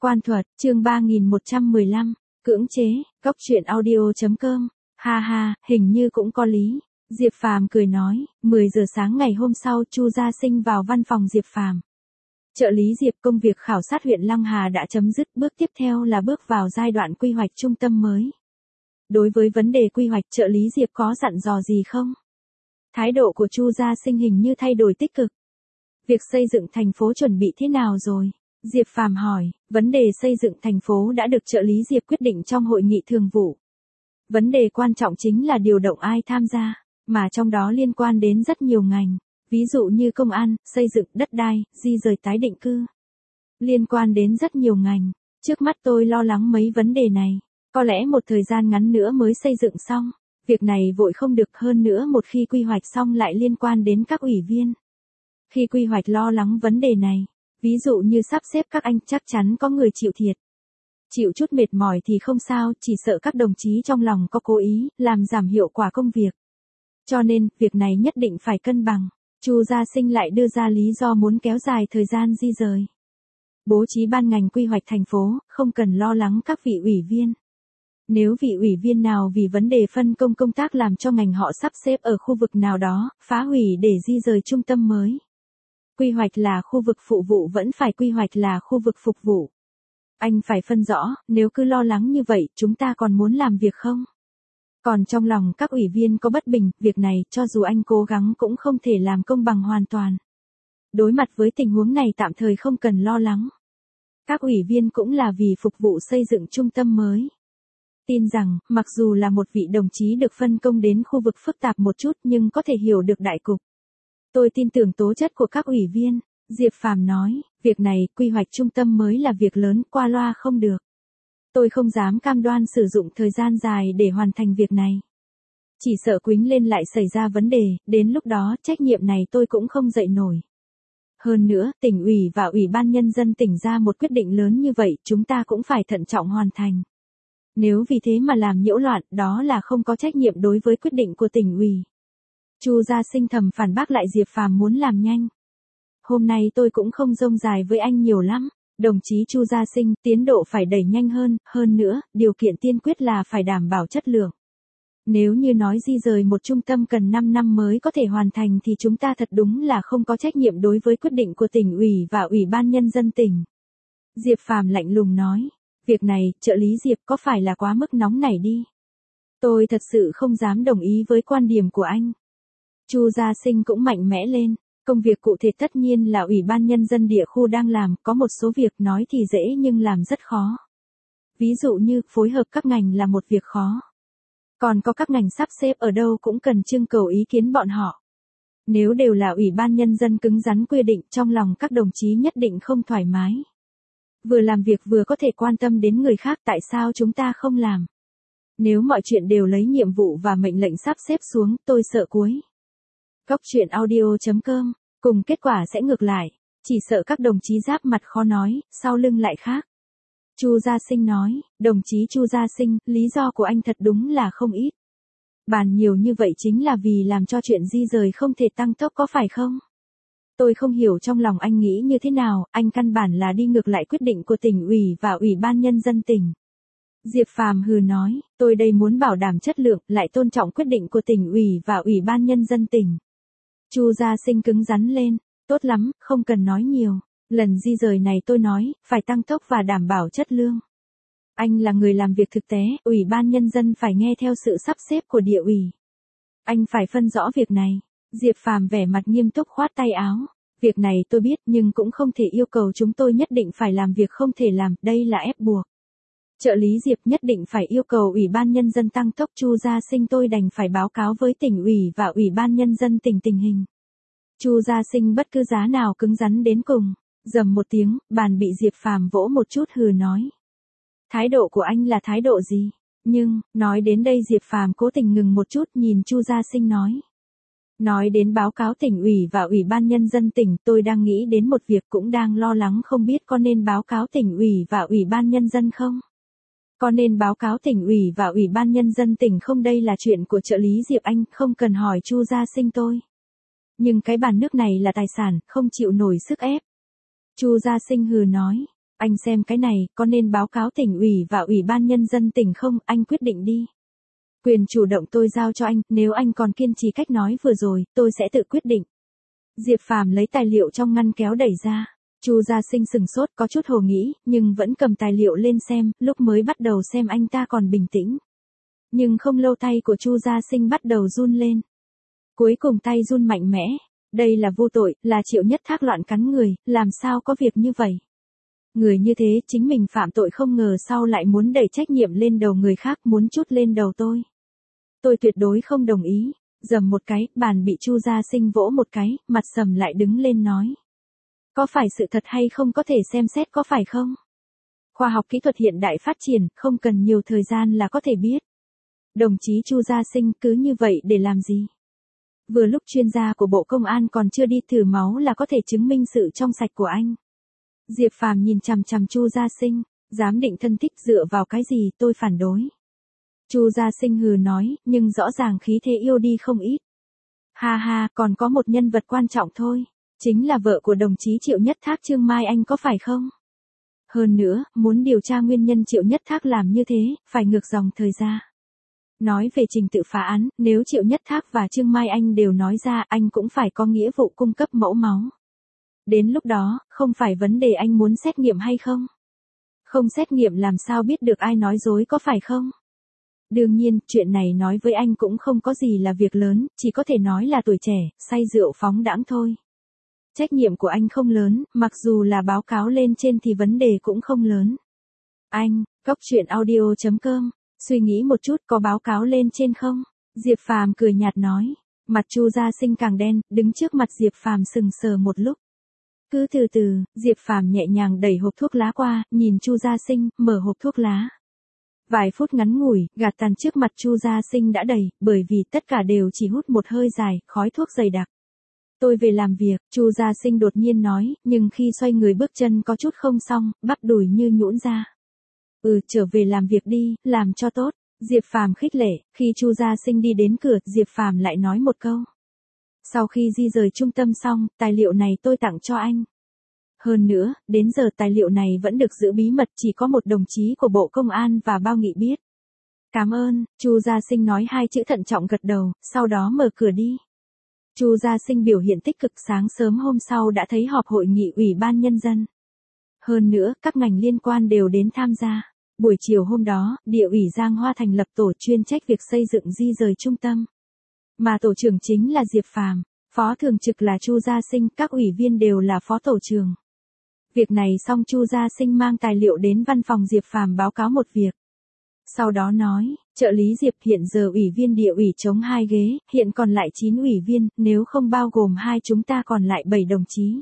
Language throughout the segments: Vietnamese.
Quan thuật, chương 3115, cưỡng chế, cóc truyện audio.com, ha ha, hình như cũng có lý. Diệp Phàm cười nói, 10 giờ sáng ngày hôm sau Chu Gia Sinh vào văn phòng Diệp Phàm. Trợ lý Diệp, công việc khảo sát huyện Lăng Hà đã chấm dứt, bước tiếp theo là bước vào giai đoạn quy hoạch trung tâm mới. Đối với vấn đề quy hoạch, trợ lý Diệp có dặn dò gì không? Thái độ của Chu Gia Sinh hình như thay đổi tích cực. Việc xây dựng thành phố chuẩn bị thế nào rồi? Diệp Phàm hỏi, vấn đề xây dựng thành phố đã được trợ lý Diệp quyết định trong hội nghị thường vụ. Vấn đề quan trọng chính là điều động ai tham gia, mà trong đó liên quan đến rất nhiều ngành, ví dụ như công an, xây dựng, đất đai, di dời tái định cư. Liên quan đến rất nhiều ngành, trước mắt tôi lo lắng mấy vấn đề này, có lẽ một thời gian ngắn nữa mới xây dựng xong, việc này vội không được, hơn nữa một khi quy hoạch xong lại liên quan đến các ủy viên. Khi quy hoạch lo lắng vấn đề này, ví dụ như sắp xếp các anh, chắc chắn có người chịu thiệt. Chịu chút mệt mỏi thì không sao, chỉ sợ các đồng chí trong lòng có cố ý, làm giảm hiệu quả công việc. Cho nên, việc này nhất định phải cân bằng. Chu Gia Sinh lại đưa ra lý do muốn kéo dài thời gian di rời. Bố trí ban ngành quy hoạch thành phố, không cần lo lắng các vị ủy viên. Nếu vị ủy viên nào vì vấn đề phân công công tác làm cho ngành họ sắp xếp ở khu vực nào đó, phá hủy để di rời trung tâm mới. Quy hoạch là khu vực phụ vụ vẫn phải quy hoạch là khu vực phục vụ. Anh phải phân rõ, nếu cứ lo lắng như vậy, chúng ta còn muốn làm việc không? Còn trong lòng các ủy viên có bất bình, việc này, cho dù anh cố gắng cũng không thể làm công bằng hoàn toàn. Đối mặt với tình huống này tạm thời không cần lo lắng. Các ủy viên cũng là vì phục vụ xây dựng trung tâm mới. Tin rằng, mặc dù là một vị đồng chí được phân công đến khu vực phức tạp một chút nhưng có thể hiểu được đại cục. Tôi tin tưởng tố chất của các ủy viên, Diệp Phàm nói, việc này, quy hoạch trung tâm mới là việc lớn, qua loa không được. Tôi không dám cam đoan sử dụng thời gian dài để hoàn thành việc này. Chỉ sợ quýnh lên lại xảy ra vấn đề, đến lúc đó trách nhiệm này tôi cũng không dậy nổi. Hơn nữa, tỉnh ủy và ủy ban nhân dân tỉnh ra một quyết định lớn như vậy, chúng ta cũng phải thận trọng hoàn thành. Nếu vì thế mà làm nhiễu loạn, đó là không có trách nhiệm đối với quyết định của tỉnh ủy. Chu Gia Sinh thầm phản bác lại Diệp Phàm muốn làm nhanh. Hôm nay tôi cũng không rông dài với anh nhiều lắm. Đồng chí Chu Gia Sinh, tiến độ phải đẩy nhanh hơn nữa, điều kiện tiên quyết là phải đảm bảo chất lượng. Nếu như nói di rời một trung tâm cần 5 năm mới có thể hoàn thành thì chúng ta thật đúng là không có trách nhiệm đối với quyết định của tỉnh ủy và ủy ban nhân dân tỉnh. Diệp Phàm lạnh lùng nói, việc này, trợ lý Diệp có phải là quá mức nóng nảy đi. Tôi thật sự không dám đồng ý với quan điểm của anh. Chu Gia Sinh cũng mạnh mẽ lên. Công việc cụ thể tất nhiên là ủy ban nhân dân địa khu đang làm, có một số việc nói thì dễ nhưng làm rất khó. Ví dụ như, phối hợp các ngành là một việc khó. Còn có các ngành sắp xếp ở đâu cũng cần trưng cầu ý kiến bọn họ. Nếu đều là ủy ban nhân dân cứng rắn quy định, trong lòng các đồng chí nhất định không thoải mái. Vừa làm việc vừa có thể quan tâm đến người khác, tại sao chúng ta không làm? Nếu mọi chuyện đều lấy nhiệm vụ và mệnh lệnh sắp xếp xuống, tôi sợ cuối. Cóc truyện audio.com, cùng kết quả sẽ ngược lại, chỉ sợ các đồng chí giáp mặt khó nói, sau lưng lại khác. Chu Gia Sinh nói, đồng chí Chu Gia Sinh, lý do của anh thật đúng là không ít. Bàn nhiều như vậy chính là vì làm cho chuyện di rời không thể tăng tốc có phải không? Tôi không hiểu trong lòng anh nghĩ như thế nào, anh căn bản là đi ngược lại quyết định của tỉnh ủy và ủy ban nhân dân tỉnh. Diệp Phàm hừ nói, tôi đây muốn bảo đảm chất lượng, lại tôn trọng quyết định của tỉnh ủy và ủy ban nhân dân tỉnh. Chu Gia Sinh cứng rắn lên, tốt lắm, không cần nói nhiều, lần di rời này tôi nói, phải tăng tốc và đảm bảo chất lượng. Anh là người làm việc thực tế, ủy ban nhân dân phải nghe theo sự sắp xếp của địa ủy. Anh phải phân rõ việc này. Diệp Phàm vẻ mặt nghiêm túc khoát tay áo, việc này tôi biết nhưng cũng không thể yêu cầu chúng tôi nhất định phải làm việc không thể làm, đây là ép buộc. Trợ lý Diệp nhất định phải yêu cầu ủy ban nhân dân tăng tốc. Chu Gia Sinh tôi đành phải báo cáo với tỉnh ủy và ủy ban nhân dân tỉnh tình hình. Chu Gia Sinh bất cứ giá nào cứng rắn đến cùng, rầm một tiếng, bàn bị Diệp Phàm vỗ một chút hừ nói. Thái độ của anh là thái độ gì? Nhưng, nói đến đây Diệp Phàm cố tình ngừng một chút nhìn Chu Gia Sinh nói. Nói đến báo cáo tỉnh ủy và ủy ban nhân dân tỉnh, tôi đang nghĩ đến một việc cũng đang lo lắng không biết có nên báo cáo tỉnh ủy và ủy ban nhân dân không? Có nên báo cáo tỉnh ủy và ủy ban nhân dân tỉnh không? Đây là chuyện của trợ lý Diệp anh, không cần hỏi Chu Gia Sinh tôi. Nhưng cái bàn nước này là tài sản, không chịu nổi sức ép. Chu Gia Sinh hừ nói, Anh xem cái này, có nên báo cáo tỉnh ủy và ủy ban nhân dân tỉnh không, anh quyết định đi. Quyền chủ động tôi giao cho anh, nếu anh còn kiên trì cách nói vừa rồi, tôi sẽ tự quyết định. Diệp Phàm lấy tài liệu trong ngăn kéo đẩy ra. Chu Gia Sinh sừng sốt có chút hồ nghĩ, nhưng vẫn cầm tài liệu lên xem, lúc mới bắt đầu xem anh ta còn bình tĩnh. Nhưng không lâu tay của Chu Gia Sinh bắt đầu run lên. Cuối cùng tay run mạnh mẽ. Đây là vô tội, là Triệu Nhất Thác loạn cắn người, làm sao có việc như vậy? Người như thế chính mình phạm tội không ngờ sau lại muốn đẩy trách nhiệm lên đầu người khác, muốn trút lên đầu tôi. Tôi tuyệt đối không đồng ý. Dầm một cái, bàn bị Chu Gia Sinh vỗ một cái, mặt sầm lại đứng lên nói. Có phải sự thật hay không có thể xem xét có phải không? Khoa học kỹ thuật hiện đại phát triển, không cần nhiều thời gian là có thể biết. Đồng chí Chu Gia Sinh cứ như vậy để làm gì? Vừa lúc chuyên gia của Bộ Công an còn chưa đi thử máu là có thể chứng minh sự trong sạch của anh. Diệp Phàm nhìn chằm chằm Chu Gia Sinh, giám định thân tích dựa vào cái gì, tôi phản đối. Chu Gia Sinh hừ nói, nhưng rõ ràng khí thế yêu đi không ít. Ha ha, còn có một nhân vật quan trọng thôi, chính là vợ của đồng chí Triệu Nhất Thác Trương Mai Anh có phải không? Hơn nữa, muốn điều tra nguyên nhân Triệu Nhất Thác làm như thế, phải ngược dòng thời gian. Nói về trình tự phá án, nếu Triệu Nhất Thác và Trương Mai Anh đều nói ra, anh cũng phải có nghĩa vụ cung cấp mẫu máu. Đến lúc đó, không phải vấn đề anh muốn xét nghiệm hay không? Không xét nghiệm làm sao biết được ai nói dối có phải không? Đương nhiên, chuyện này nói với anh cũng không có gì là việc lớn, chỉ có thể nói là tuổi trẻ, say rượu phóng đãng thôi. Trách nhiệm của anh không lớn, mặc dù là báo cáo lên trên thì vấn đề cũng không lớn. Anh, goctruyện.audio.com, suy nghĩ một chút có báo cáo lên trên không? Diệp Phàm cười nhạt nói. Mặt Chu Gia Sinh càng đen, đứng trước mặt Diệp Phàm sừng sờ một lúc. Cứ từ từ, Diệp Phàm nhẹ nhàng đẩy hộp thuốc lá qua, nhìn Chu Gia Sinh, mở hộp thuốc lá. Vài phút ngắn ngủi, gạt tàn trước mặt Chu Gia Sinh đã đầy, bởi vì tất cả đều chỉ hút một hơi dài, khói thuốc dày đặc. Tôi về làm việc, Chu Gia Sinh đột nhiên nói, nhưng khi xoay người bước chân có chút không xong, bắp đùi như nhũn ra. Trở về làm việc đi, làm cho tốt. Diệp Phàm khích lệ, khi Chu Gia Sinh đi đến cửa, Diệp Phàm lại nói một câu. Sau khi di rời trung tâm xong, tài liệu này tôi tặng cho anh. Hơn nữa, đến giờ tài liệu này vẫn được giữ bí mật, chỉ có một đồng chí của Bộ Công an và Bao Nghị biết. Cảm ơn, Chu Gia Sinh nói hai chữ thận trọng gật đầu, sau đó mở cửa đi. Chu Gia Sinh biểu hiện tích cực, sáng sớm hôm sau đã thấy họp hội nghị Ủy ban Nhân dân. Hơn nữa, các ngành liên quan đều đến tham gia. Buổi chiều hôm đó, Địa ủy Giang Hoa thành lập tổ chuyên trách việc xây dựng di rời trung tâm. Mà tổ trưởng chính là Diệp Phàm, phó thường trực là Chu Gia Sinh, các ủy viên đều là phó tổ trưởng. Việc này xong Chu Gia Sinh mang tài liệu đến văn phòng Diệp Phàm báo cáo một việc. Sau đó nói, trợ lý Diệp hiện giờ ủy viên địa ủy trống 2 ghế, hiện còn lại 9 ủy viên, nếu không bao gồm 2 chúng ta còn lại 7 đồng chí.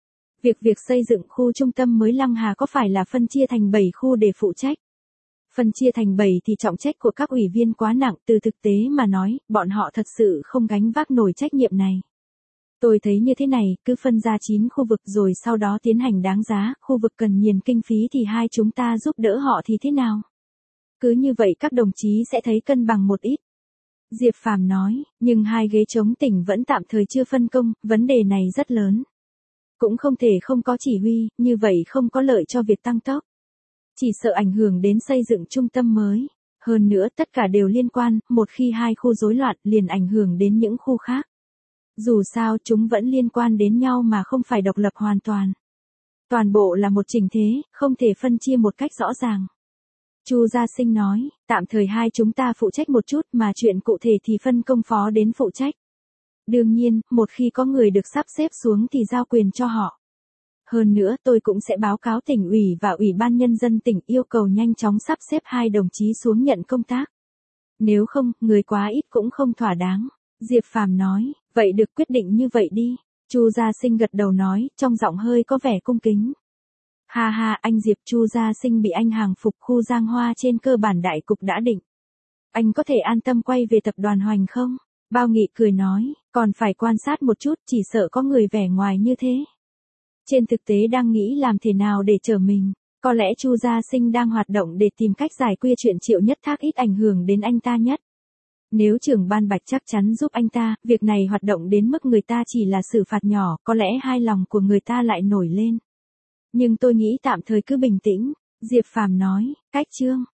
Việc xây dựng khu trung tâm mới Lăng Hà có phải là phân chia thành 7 khu để phụ trách? Phân chia thành 7 thì trọng trách của các ủy viên quá nặng, từ thực tế mà nói, bọn họ thật sự không gánh vác nổi trách nhiệm này. Tôi thấy như thế này, cứ phân ra 9 khu vực rồi sau đó tiến hành đáng giá, khu vực cần nhiều kinh phí thì hai chúng ta giúp đỡ họ thì thế nào? Cứ như vậy các đồng chí sẽ thấy cân bằng một ít. Diệp Phàm nói, nhưng 2 ghế trống tỉnh vẫn tạm thời chưa phân công, vấn đề này rất lớn. Cũng không thể không có chỉ huy, như vậy không có lợi cho việc tăng tốc. Chỉ sợ ảnh hưởng đến xây dựng trung tâm mới. Hơn nữa tất cả đều liên quan, một khi 2 khu rối loạn liền ảnh hưởng đến những khu khác. Dù sao chúng vẫn liên quan đến nhau mà không phải độc lập hoàn toàn. Toàn bộ là một chỉnh thế, không thể phân chia một cách rõ ràng. Chu Gia Sinh nói, tạm thời hai chúng ta phụ trách một chút mà chuyện cụ thể thì phân công phó đến phụ trách. Đương nhiên, một khi có người được sắp xếp xuống thì giao quyền cho họ. Hơn nữa tôi cũng sẽ báo cáo tỉnh ủy và ủy ban nhân dân tỉnh yêu cầu nhanh chóng sắp xếp 2 đồng chí xuống nhận công tác. Nếu không, người quá ít cũng không thỏa đáng. Diệp Phàm nói, vậy được quyết định như vậy đi. Chu Gia Sinh gật đầu nói, trong giọng hơi có vẻ cung kính. Ha ha, anh Diệp. Chu Gia Sinh bị anh hàng phục, khu Giang Hoa trên cơ bản đại cục đã định. Anh có thể an tâm quay về tập đoàn Hoành không? Bao Nghị cười nói, còn phải quan sát một chút, chỉ sợ có người vẻ ngoài như thế. Trên thực tế đang nghĩ làm thế nào để trở mình. Có lẽ Chu Gia Sinh đang hoạt động để tìm cách giải quyết chuyện Triệu Nhất Thác ít ảnh hưởng đến anh ta nhất. Nếu trưởng ban Bạch chắc chắn giúp anh ta, việc này hoạt động đến mức người ta chỉ là xử phạt nhỏ, có lẽ hai lòng của người ta lại nổi lên. Nhưng tôi nghĩ tạm thời cứ bình tĩnh. Diệp Phàm nói, cách chương.